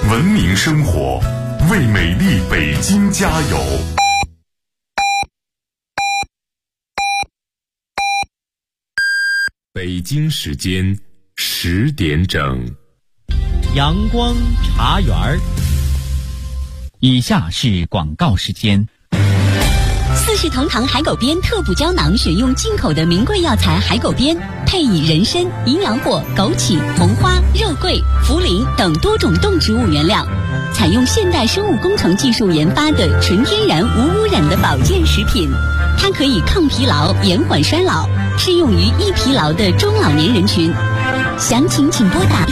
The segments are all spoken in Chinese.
文明生活，为美丽北京加油。北京时间10点整， 阳光茶园儿。以下是广告时间。 四世同堂海狗鞭特补胶囊选用进口的名贵药材海狗鞭，配以人参、营养果、枸杞、红花、肉桂、茯苓等多种动植物原料，采用现代生物工程技术研发的纯天然无污染的保健食品。它可以抗疲劳、延缓衰老，适用于易疲劳的中老年人群。详情请拨打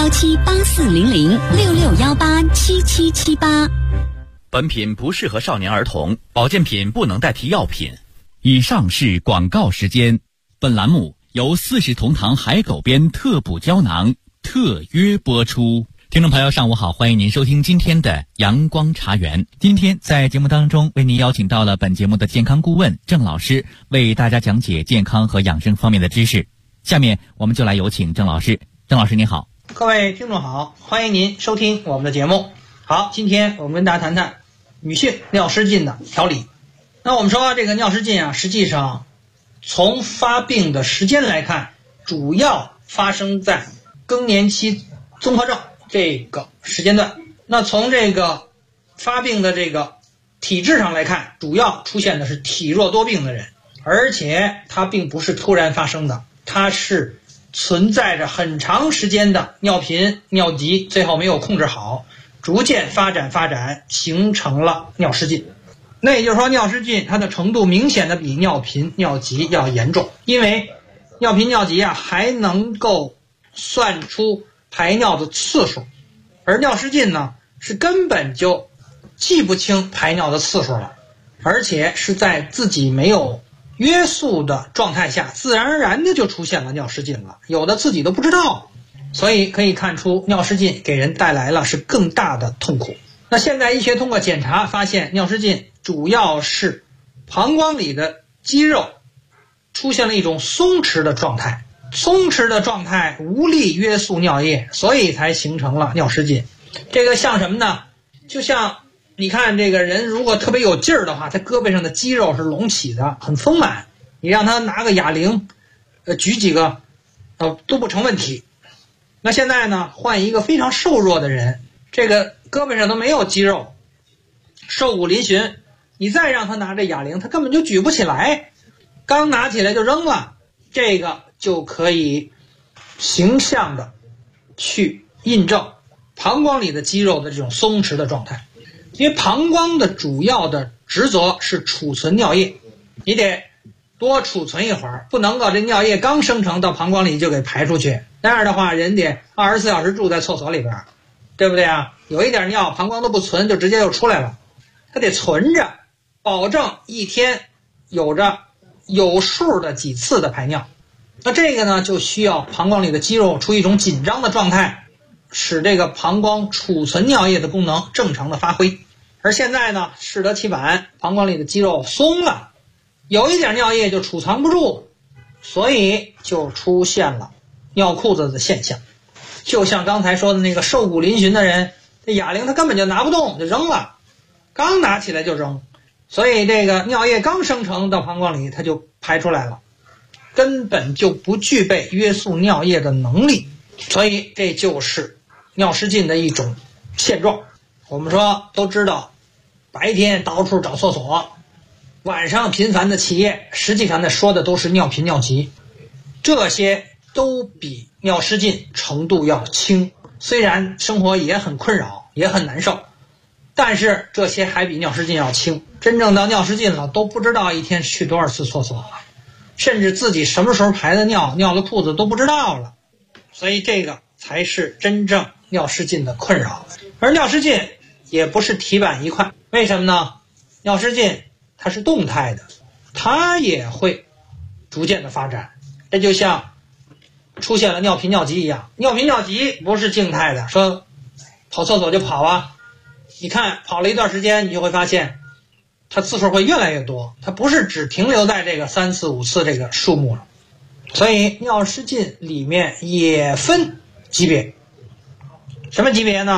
6617840066187778。 本品不适合少年儿童，保健品不能代替药品。以上是广告时间。本栏目由四世同堂海狗鞭特补胶囊特约播出。听众朋友，上午好，欢迎您收听今天的阳光茶园。今天在节目当中为您邀请到了本节目的健康顾问郑老师，为大家讲解健康和养生方面的知识。下面我们就来有请郑老师。郑老师您好。 各位听众好，欢迎您收听我们的节目。好，今天我们跟大家谈谈女性尿失禁的调理。那我们说这个尿失禁啊，实际上从发病的时间来看，主要发生在更年期综合症这个时间段。那从这个发病的这个体质上来看，主要出现的是体弱多病的人，而且它并不是突然发生的，它是存在着很长时间的尿频、尿急，最后没有控制好，逐渐发展形成了尿失禁。那也就是说，尿失禁它的程度明显的比尿频、尿急要严重，因为尿频、尿急啊还能够算出排尿的次数，而尿失禁呢是根本就记不清排尿的次数了，而且是在自己没有约束的状态下，自然而然的就出现了尿失禁了，有的自己都不知道。所以可以看出，尿失禁给人带来了是更大的痛苦。那现代医学通过检查发现，尿失禁主要是膀胱里的肌肉出现了一种松弛的状态，松弛的状态无力约束尿液，所以才形成了尿失禁。这个像什么呢？就像你看这个人如果特别有劲儿的话，他胳膊上的肌肉是隆起的，很丰满，你让他拿个哑铃举几个都不成问题。那现在呢，换一个非常瘦弱的人，这个胳膊上都没有肌肉，瘦骨嶙峋，你再让他拿着哑铃，他根本就举不起来，刚拿起来就扔了。这个就可以形象的去印证膀胱里的肌肉的这种松弛的状态。因为膀胱的主要的职责是储存尿液，你得多储存一会儿，不能够这尿液刚生成到膀胱里就给排出去，那样的话人得24小时住在厕所里边，对不对啊？有一点尿膀胱都不存就直接就出来了，它得存着，保证一天有着有数的几次的排尿。那这个呢，就需要膀胱里的肌肉处于一种紧张的状态，使这个膀胱储存尿液的功能正常的发挥。而现在呢，适得其反，膀胱里的肌肉松了，有一点尿液就储藏不住，所以就出现了尿裤子的现象。就像刚才说的那个瘦骨嶙峋的人，这哑铃他根本就拿不动就扔了，刚拿起来就扔，所以这个尿液刚生成到膀胱里它就排出来了，根本就不具备约束尿液的能力，所以这就是尿失禁的一种现状。我们说都知道，白天到处找厕所，晚上频繁的起夜，实际上呢说的都是尿频尿急，这些都比尿失禁程度要轻。虽然生活也很困扰，也很难受，但是这些还比尿失禁要轻。真正到尿失禁了，都不知道一天去多少次厕所了，甚至自己什么时候排的尿，尿了裤子都不知道了。所以这个才是真正尿失禁的困扰。而尿失禁也不是铁板一块，为什么呢？尿失禁它是动态的，它也会逐渐的发展。这就像出现了尿频尿急一样，尿频尿急不是静态的，说跑厕所就跑啊，你看跑了一段时间，你就会发现它次数会越来越多，它不是只停留在这个3次5次这个数目了。所以尿失禁里面也分级别。什么级别呢？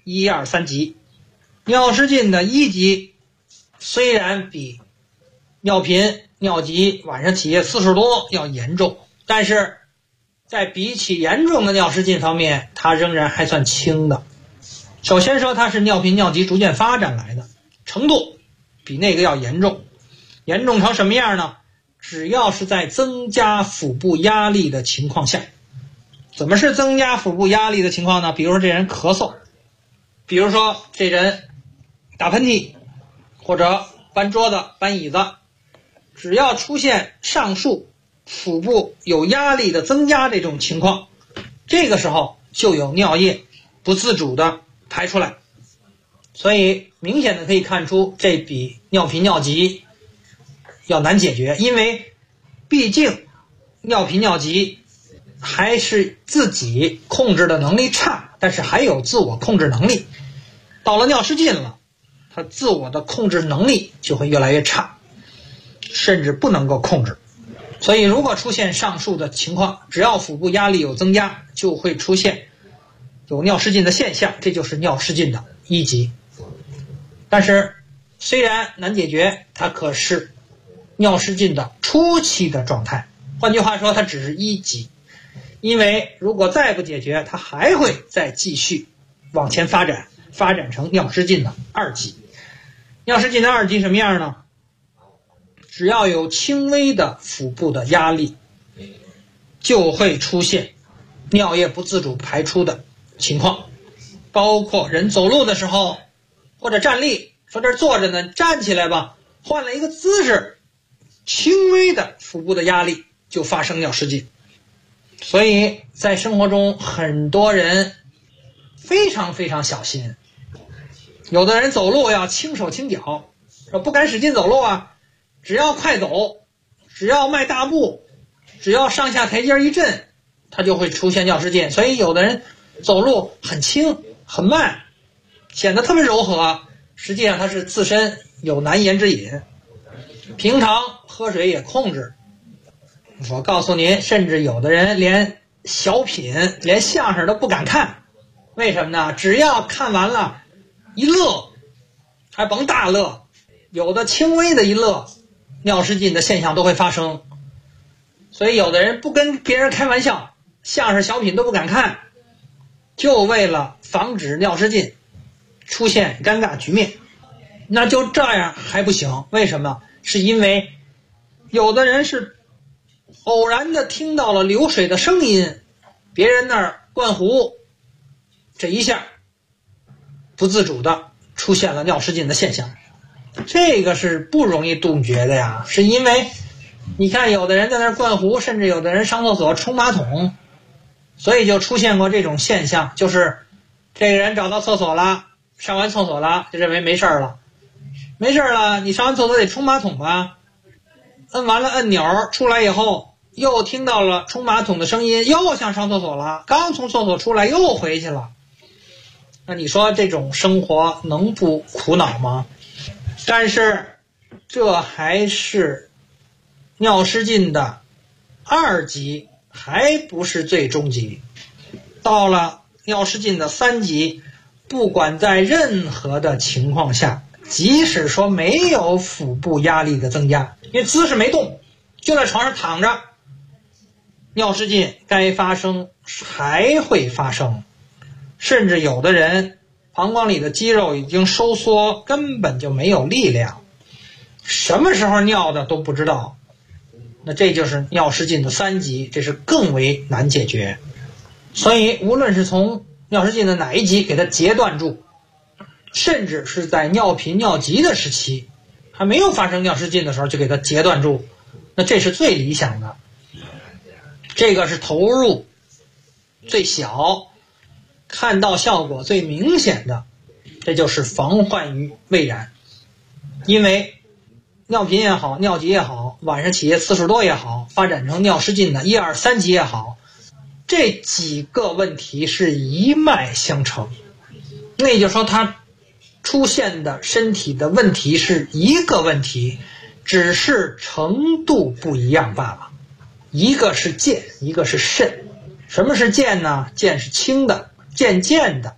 1、2、3级。尿失禁的1级虽然比尿频、尿急、晚上起夜次数多要严重，但是在比起严重的尿失禁方面，它仍然还算轻的。首先说它是尿频尿急逐渐发展来的，程度比那个要严重。严重成什么样呢？只要是在增加腹部压力的情况下。怎么是增加腹部压力的情况呢？比如说这人咳嗽，比如说这人打喷嚏，或者搬桌子、搬椅子，只要出现上述腹部有压力的增加这种情况，这个时候就有尿液不自主的排出来。所以明显的可以看出，这比尿频尿急要难解决，因为毕竟尿频尿急还是自己控制的能力差，但是还有自我控制能力。到了尿失禁了，他自我的控制能力就会越来越差，甚至不能够控制。所以如果出现上述的情况，只要腹部压力有增加，就会出现有尿失禁的现象，这就是尿失禁的1级。但是虽然难解决，它可是尿失禁的初期的状态，换句话说，它只是1级。因为如果再不解决，它还会再继续往前发展成尿失禁的2级。尿失禁的2级什么样呢？只要有轻微的腹部的压力，就会出现尿液不自主排出的情况，包括人走路的时候或者站立，说这坐着呢，站起来吧，换了一个姿势，轻微的腹部的压力就发生尿失禁。所以在生活中很多人非常非常小心，有的人走路要轻手轻脚，不敢使劲走路啊，只要快走，只要迈大步，只要上下台阶一震，他就会出现尿失禁。所以有的人走路很轻很慢，显得特别柔和，实际上他是自身有难言之隐。平常喝水也控制，我告诉您，甚至有的人连小品连相声都不敢看。为什么呢？只要看完了一乐，还甭大乐，有的轻微的一乐，尿失禁的现象都会发生。所以有的人不跟别人开玩笑，相声小品都不敢看，就为了防止尿失禁出现尴尬局面。那就这样还不行，为什么？是因为有的人是偶然的听到了流水的声音，别人那儿灌壶，这一下不自主的出现了尿失禁的现象。这个是不容易杜绝的呀，是因为你看有的人在那儿灌壶，甚至有的人上厕所冲马桶，所以就出现过这种现象，就是这个人找到厕所了，上完厕所了，就认为没事了。没事了，你上完厕所得冲马桶吧，摁完了按钮，出来以后又听到了冲马桶的声音，又想上厕所了，刚从厕所出来又回去了。那你说这种生活能不苦恼吗？但是这还是尿失禁的2级，还不是最终级。到了尿失禁的3级，不管在任何的情况下，即使说没有腹部压力的增加，因为姿势没动，就在床上躺着，尿失禁该发生还会发生。甚至有的人膀胱里的肌肉已经收缩，根本就没有力量，什么时候尿的都不知道。那这就是尿失禁的3级，这是更为难解决。所以无论是从尿失禁的哪一级给它截断住，甚至是在尿频尿急的时期还没有发生尿失禁的时候就给它截断住，那这是最理想的，这个是投入最小看到效果最明显的，这就是防患于未然。因为尿频也好，尿急也好，晚上起夜次数多也好，发展成尿失禁的1、2、3级也好，这几个问题是一脉相承。那也就是说它出现的身体的问题是一个问题，只是程度不一样罢了。一个是健，一个是肾。什么是健呢？健是轻的，渐渐的，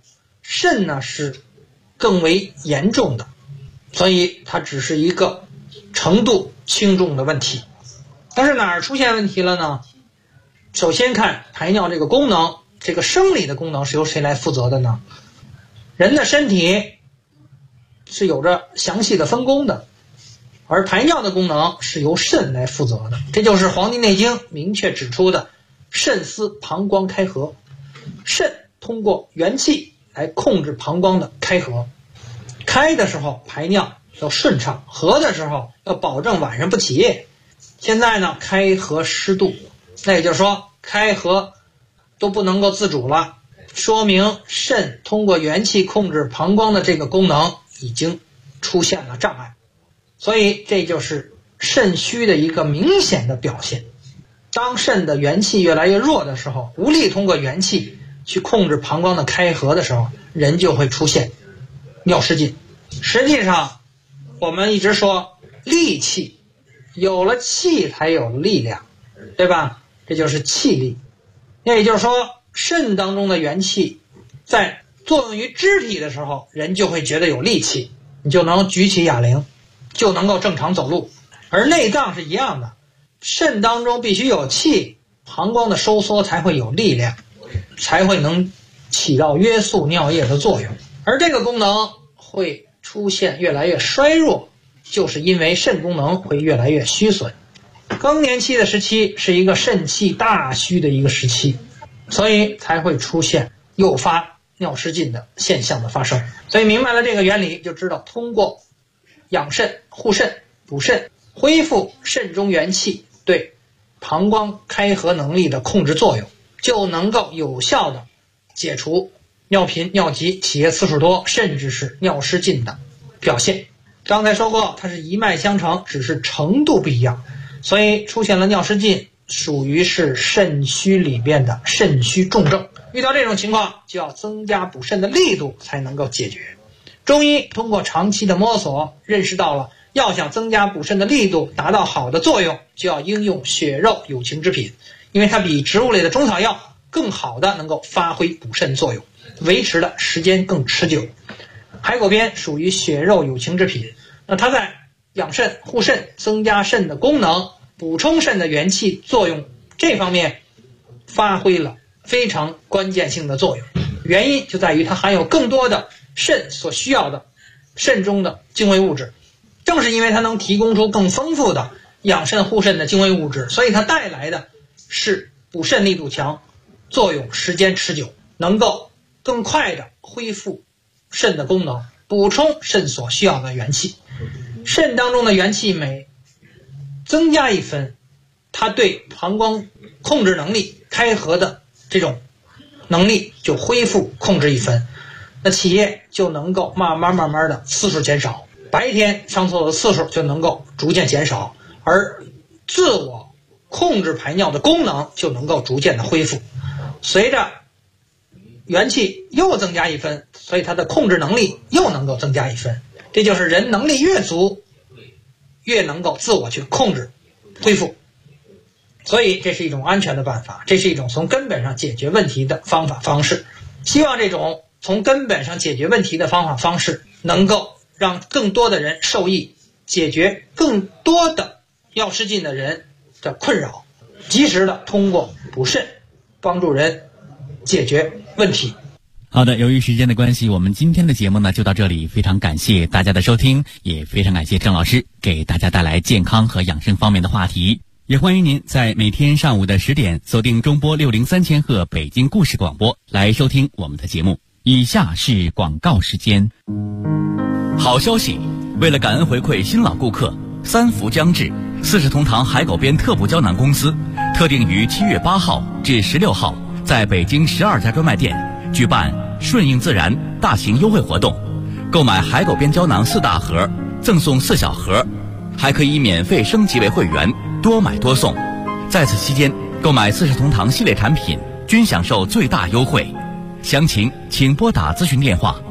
肾呢是更为严重的，所以它只是一个程度轻重的问题。但是哪儿出现问题了呢？首先看排尿这个功能，这个生理的功能是由谁来负责的呢？人的身体是有着详细的分工的，而排尿的功能是由肾来负责的。这就是《黄帝内经》明确指出的肾司膀胱开合。肾通过元气来控制膀胱的开合，开的时候排尿要顺畅，合的时候要保证晚上不起夜。现在呢，开合失度，那也就是说开合都不能够自主了，说明肾通过元气控制膀胱的这个功能已经出现了障碍，所以这就是肾虚的一个明显的表现。当肾的元气越来越弱的时候，无力通过元气去控制膀胱的开合的时候，人就会出现尿失禁。实际上我们一直说力气，有了气才有力量，对吧？这就是气力。那也就是说，肾当中的元气在作用于肢体的时候，人就会觉得有力气，你就能举起哑铃，就能够正常走路。而内脏是一样的，肾当中必须有气，膀胱的收缩才会有力量，才会能起到约束尿液的作用。而这个功能会出现越来越衰弱，就是因为肾功能会越来越虚损。更年期的时期是一个肾气大虚的一个时期，所以才会出现诱发尿失禁的现象的发生。所以明白了这个原理，就知道通过养肾、护肾、补肾，恢复肾中元气对膀胱开合能力的控制作用，就能够有效的解除尿频、尿急、起夜次数多，甚至是尿失禁的表现。刚才说过，它是一脉相承，只是程度不一样，所以出现了尿失禁，属于是肾虚里边的肾虚重症。遇到这种情况，就要增加补肾的力度才能够解决。中医通过长期的摸索，认识到了要想增加补肾的力度，达到好的作用，就要应用血肉有情之品，因为它比植物类的中草药更好的能够发挥补肾作用，维持的时间更持久。海狗鞭属于血肉有情之品，那它在养肾、护肾、增加肾的功能、补充肾的元气作用这方面发挥了非常关键性的作用。原因就在于它含有更多的肾所需要的肾中的精微物质，正是因为它能提供出更丰富的养肾护肾的精微物质，所以它带来的是补肾力度强，作用时间持久，能够更快的恢复肾的功能，补充肾所需要的元气。肾当中的元气每增加一分，它对膀胱控制能力、开合的这种能力就恢复控制一分，那起夜就能够慢慢的次数减少，白天上厕所的次数就能够逐渐减少，而自我控制排尿的功能就能够逐渐的恢复。随着元气又增加一分，所以它的控制能力又能够增加一分。这就是人能力越足，越能够自我去控制恢复。所以这是一种安全的办法，这是一种从根本上解决问题的方法方式。希望这种从根本上解决问题的方法方式能够让更多的人受益，解决更多的尿失禁的人的困扰，及时的通过补肾帮助人解决问题。 好的，由于时间的关系，我们今天的节目呢就到这里，非常感谢大家的收听，也非常感谢郑老师给大家带来健康和养生方面的话题。也欢迎您在每天上午的10点锁定中波603千赫北京故事广播来收听我们的节目。以下是广告时间。好消息，为了感恩回馈新老顾客，3伏将至，40同堂海狗鞭特步胶囊公司特定于7月8号至16号在北京12家专卖店举办顺应自然大型优惠活动，购买海狗鞭胶囊4大盒赠送4小盒，还可以免费升级为会员，多买多送。在此期间购买40同堂系列产品均享受最大优惠，详情请拨打咨询电话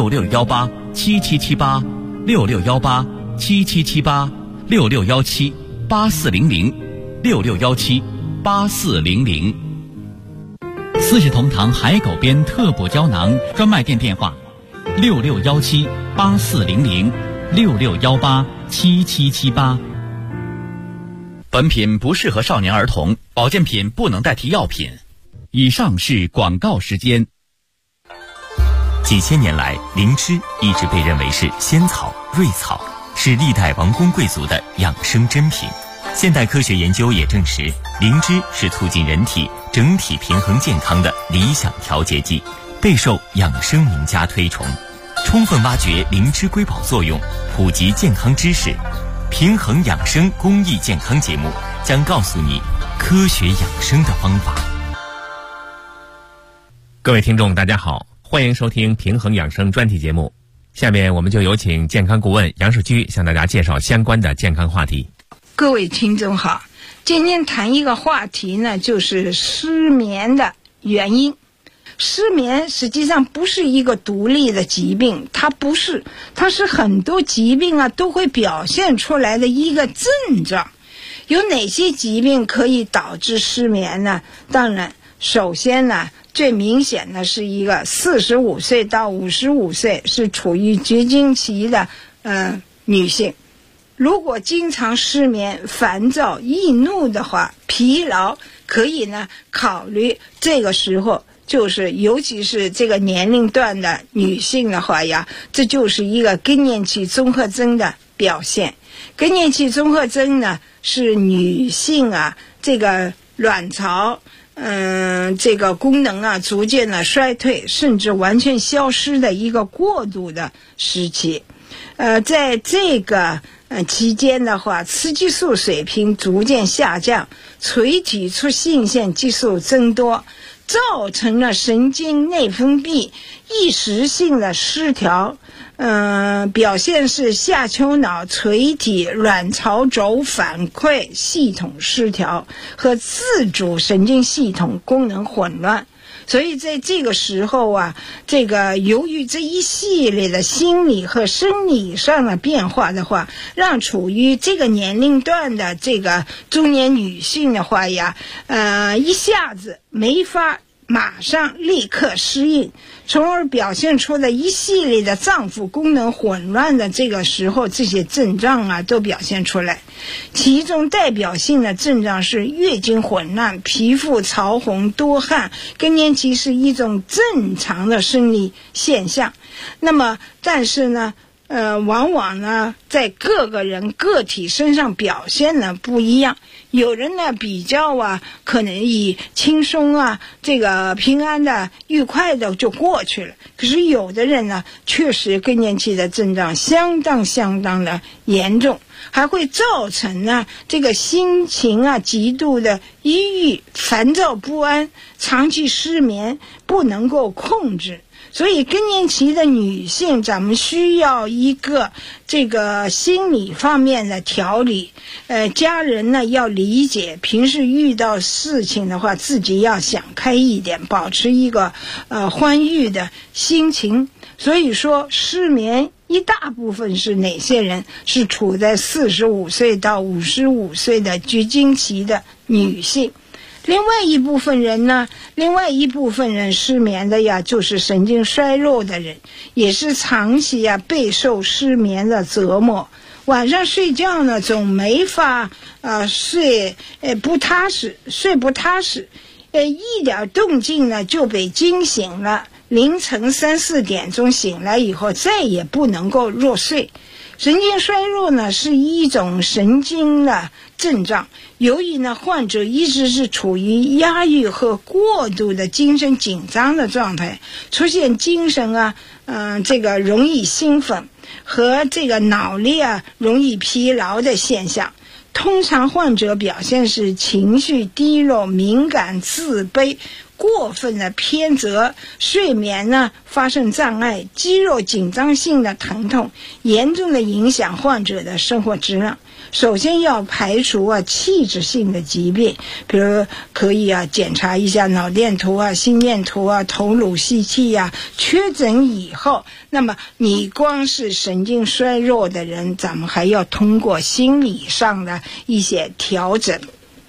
66187778 66187778 66178400 66178400。 40同堂海狗鞭特补胶囊专卖店电话：66178400，66187778。本品不适合少年儿童，保健品不能代替药品。以上是广告时间。 几千年来，灵芝一直被认为是仙草、瑞草，是历代王公贵族的养生珍品。现代科学研究也证实，灵芝是促进人体整体平衡健康的理想调节剂，备受养生名家推崇。充分挖掘灵芝瑰宝作用，普及健康知识，平衡养生公益健康节目将告诉你科学养生的方法。 各位听众大家好，欢迎收听平衡养生专题节目。下面我们就有请健康顾问杨世居向大家介绍相关的健康话题。 各位听众好，今天谈一个话题呢，就是失眠的原因。失眠实际上不是一个独立的疾病，它是很多疾病啊都会表现出来的一个症状。有哪些疾病可以导致失眠呢？当然首先呢，最明显的是一个45岁到55岁是处于绝经期的女性，如果经常失眠、烦躁、易怒的话，疲劳，可以呢考虑这个时候就是尤其是这个年龄段的女性的话呀，这就是一个更年期综合征的表现。更年期综合征呢是女性啊这个卵巢这个功能啊逐渐的衰退，甚至完全消失的一个过渡的时期。在这个期间的话，雌激素水平逐渐下降，垂体出性腺激素增多，造成了神经内分泌一时性的失调。表现是下丘脑垂体卵巢轴反馈系统失调和自主神经系统功能混乱。所以在这个时候啊，这个由于这一系列的心理和生理上的变化的话，让处于这个年龄段的这个中年女性的话呀，一下子没法马上立刻适应，从而表现出了一系列的脏腑功能混乱的这个时候，这些症状啊都表现出来。其中代表性的症状是月经混乱、皮肤潮红、多汗。更年期是一种正常的生理现象，那么但是呢往往呢在各个人个体身上表现呢不一样。有人呢比较啊可能以轻松啊这个平安的愉快的就过去了，可是有的人呢确实更年期的症状相当的严重，还会造成呢这个心情啊极度的抑郁、烦躁不安，长期失眠不能够控制。所以更年期的女性，咱们需要一个这个心理方面的调理。家人呢要理解，平时遇到事情的话，自己要想开一点，保持一个欢愉的心情。所以说失眠一大部分是哪些人？是处在45岁到55岁的绝经期的女性。另外一部分人失眠的呀，就是神经衰弱的人，也是长期呀备受失眠的折磨。晚上睡觉呢总没法睡不踏实，一点动静呢就被惊醒了，凌晨3、4点钟醒来以后再也不能够入睡。神经衰弱呢是一种神经的症状，由于呢患者一直是处于压抑和过度的精神紧张的状态，出现精神啊这个容易兴奋和这个脑力啊容易疲劳的现象。通常患者表现是情绪低落、敏感、自卑、过分的偏责，睡眠呢发生障碍，肌肉紧张性的疼痛，严重的影响患者的生活质量。首先要排除器质性的疾病，比如可以检查一下脑电图心电图头颅 CT 确诊以后，那么你光是神经衰弱的人，咱们还要通过心理上的一些调整。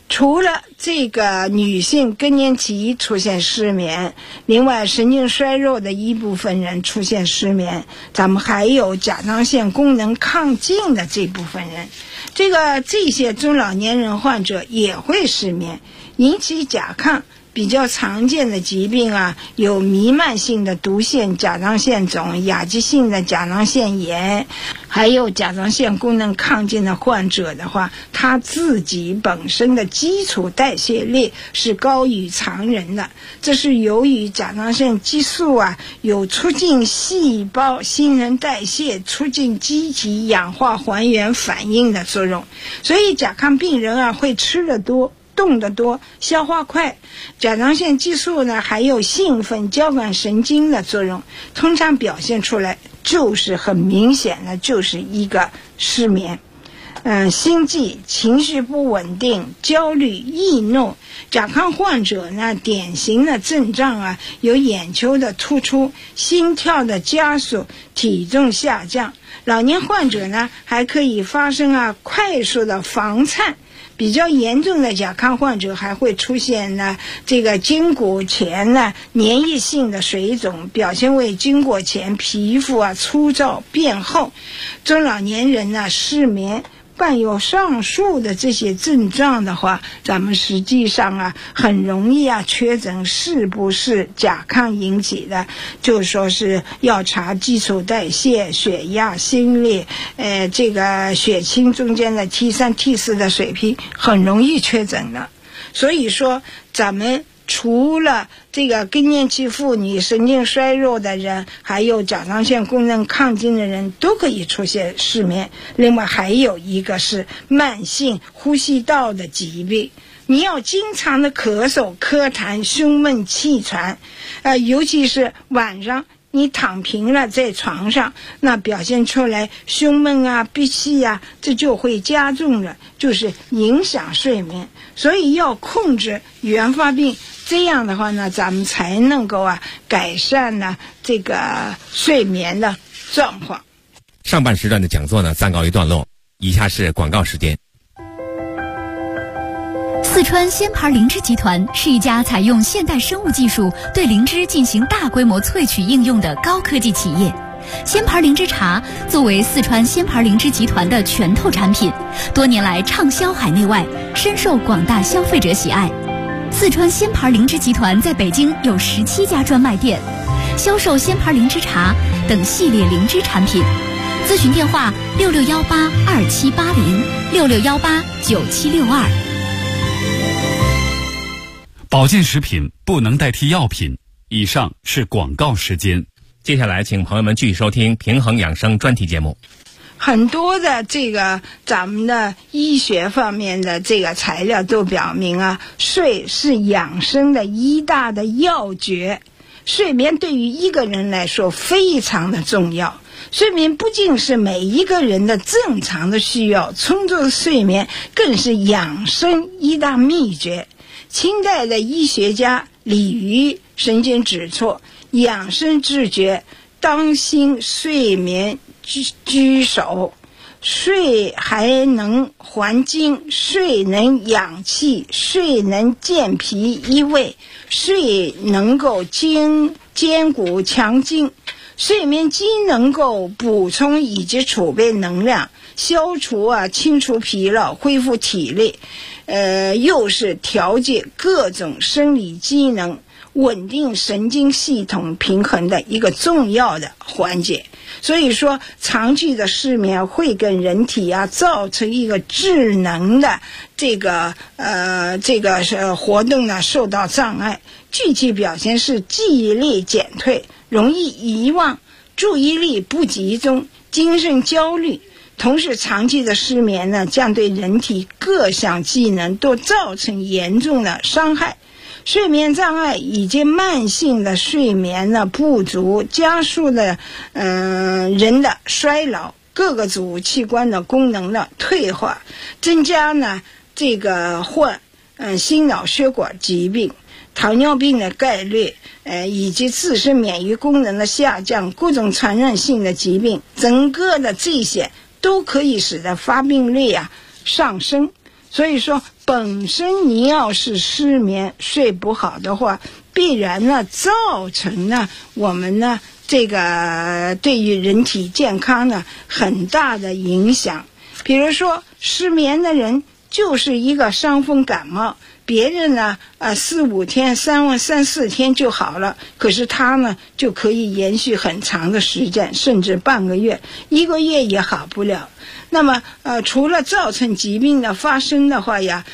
除了这个女性更年期出现失眠，另外神经衰弱的一部分人出现失眠，咱们还有甲状腺功能亢进的这部分人，这些中老年人患者也会失眠。引起甲亢比较常见的疾病有弥漫性的毒性甲状腺肿、亚急性的甲状腺炎，还有甲状腺功能亢进的患者的话，他自己本身的基础代谢率是高于常人的，这是由于甲状腺激素有促进细胞新陈代谢、促进机体氧化还原反应的作用。所以甲亢病人会吃得多、动得多、消化快。甲状腺激素呢还有兴奋交感神经的作用，通常表现出来就是很明显的就是一个失眠。心悸、情绪不稳定、焦虑、易怒。甲亢患者呢典型的症状有眼球的突出、心跳的加速、体重下降。老年患者呢还可以发生快速的房颤。比较严重的甲亢患者还会出现这个筋骨前粘液性的水肿，表现为筋骨前皮肤粗糙变厚。中老年人失眠伴有上述的这些症状的话，咱们实际上很容易确诊是不是甲亢引起的，就说是要查基础代谢、血压、心率，这个血清中间的 T3、T4 的水平很容易确诊的。所以说咱们除了这个更年期妇女、神经衰弱的人，还有甲状腺功能亢进的人都可以出现失眠。另外还有一个是慢性呼吸道的疾病，你要经常的咳嗽、咳痰、胸闷气喘，尤其是晚上你躺平了在床上，那表现出来胸闷闭气这就会加重了，就是影响睡眠。所以要控制原发病，这样的话呢，咱们才能够改善这个睡眠的状况。 上半时段的讲座呢暂告一段落，以下是广告时间。 四川仙牌灵芝集团是一家采用现代生物技术对灵芝进行大规模萃取应用的高科技企业。仙牌灵芝茶作为四川仙牌灵芝集团的拳头产品，多年来畅销海内外，深受广大消费者喜爱。四川仙牌灵芝集团在北京有17家专卖店，销售仙牌灵芝茶等系列灵芝产品。咨询电话66182780，66189762。 保健食品不能代替药品。以上是广告时间。 接下来请朋友们继续收听平衡养生专题节目。 很多的这个咱们的医学方面的这个材料都表明睡是养生的一大的要诀。睡眠对于一个人来说非常的重要，睡眠不仅是每一个人的正常的需要，充足的睡眠更是养生一大秘诀。清代的医学家李渔曾经指出，养生之诀，当心睡眠居首。睡还能还精，睡能养气，睡能健脾益胃，睡能够坚固强筋。睡眠既能够补充以及储备能量，消除清除疲劳，恢复体力，又是调节各种生理机能，稳定神经系统平衡的一个重要的环节。所以说长期的失眠会跟人体造成一个智能的这个活动呢受到障碍。具体表现是记忆力减退，容易遗忘，注意力不集中，精神焦虑。同时长期的失眠呢将对人体各项机能都造成严重的伤害。睡眠障碍以及慢性的睡眠的不足，加速了人的衰老，各个主器官的功能的退化，增加呢这个患心脑血管疾病、糖尿病的概率，以及自身免疫功能的下降，各种传染性的疾病，整个的这些都可以使得发病率上升。 所以说本身你要是失眠睡不好的话，必然呢造成呢我们呢这个对于人体健康呢很大的影响。比如说失眠的人就是一个伤风感冒，别人呢4-5天3、4天就好了，可是他呢就可以延续很长的时间，甚至半个月1个月也好不了。那么除了造成疾病的发生的话呀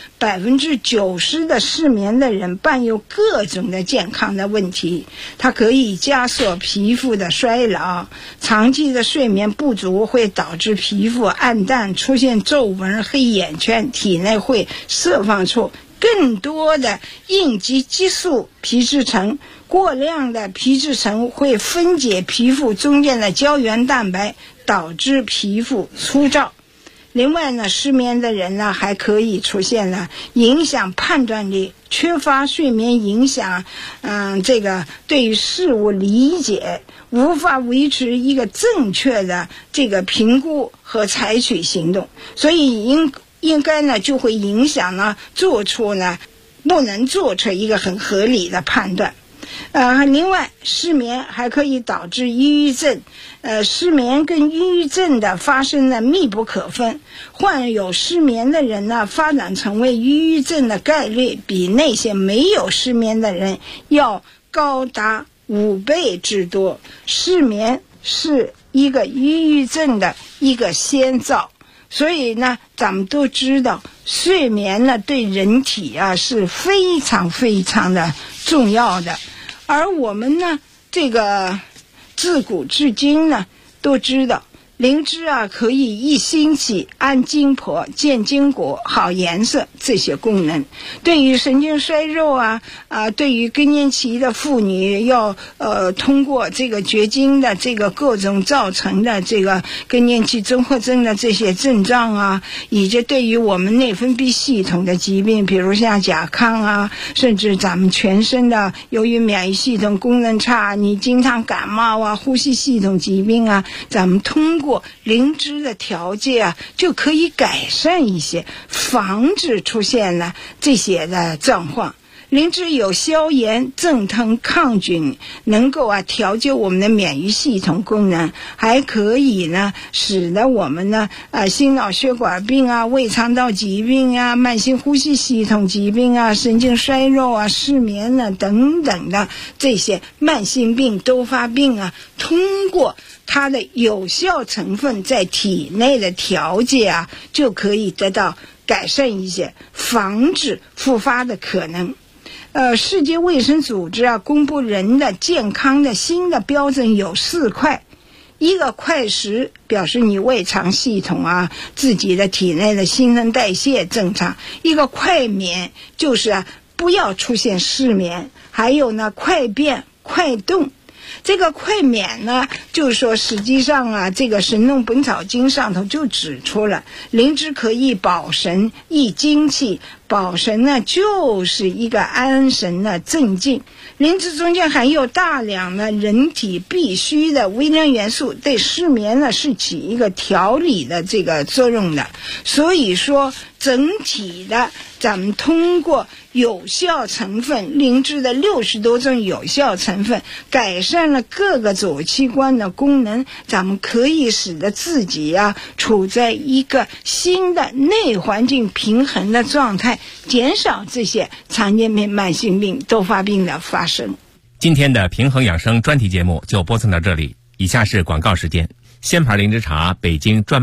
，90%的失眠的人伴有各种的健康的问题，它可以加速皮肤的衰老，长期的睡眠不足会导致皮肤暗淡，出现皱纹、黑眼圈，体内会释放出更多的应激激素皮质醇，过量的皮质醇会分解皮肤中间的胶原蛋白，导致皮肤粗糙。另外呢，失眠的人呢还可以出现了影响判断力，缺乏睡眠影响这个对于事物理解，无法维持一个正确的这个评估和采取行动，所以应该呢就会影响呢不能做出一个很合理的判断。另外失眠还可以导致抑郁症，失眠跟抑郁症的发生呢密不可分，患有失眠的人呢发展成为抑郁症的概率比那些没有失眠的人要高达5倍之多。失眠是一个抑郁症的一个先兆，所以呢咱们都知道睡眠呢对人体是非常非常的重要的。而我们呢这个自古至今呢都知道灵芝可以益心气、安筋魄、健筋骨、好颜色这些功能。对于神经衰弱对于更年期的妇女要通过这个绝经的这个各种造成的这个更年期综合征的这些症状以及对于我们内分泌系统的疾病，比如像甲亢甚至咱们全身的由于免疫系统功能差，你经常感冒呼吸系统疾病咱们通过灵芝的调节就可以改善一些，防止出现了这些的状况。灵芝有消炎、镇疼、抗菌，能够调节我们的免疫系统功能，还可以呢使得我们呢心脑血管病胃肠道疾病慢性呼吸系统疾病神经衰弱失眠等等的这些慢性病、多发病通过它的有效成分在体内的调节就可以得到改善一些，防止复发的可能。世界卫生组织公布人的健康的新的标准有4块。一个快食表示你胃肠系统自己的体内的新陈代谢正常，一个快眠就是不要出现失眠，还有呢快便快动。这个快眠呢就是说实际上这个神农本草经上头就指出了灵芝可以保神益精气，保神呢就是一个安神的镇静。灵芝中间含有大量的人体必需的微量元素，对失眠呢是起一个调理的这个作用的。所以说整体的咱们通过有效成分，灵芝的60多种有效成分改善了各个左器官的功能，咱们可以使得自己处在一个新的内环境平衡的状态，减少这些常见病、慢性病、多发病的发生。 今天的平衡养生专题节目就播送到这里，以下是广告时间。仙牌灵芝茶北京专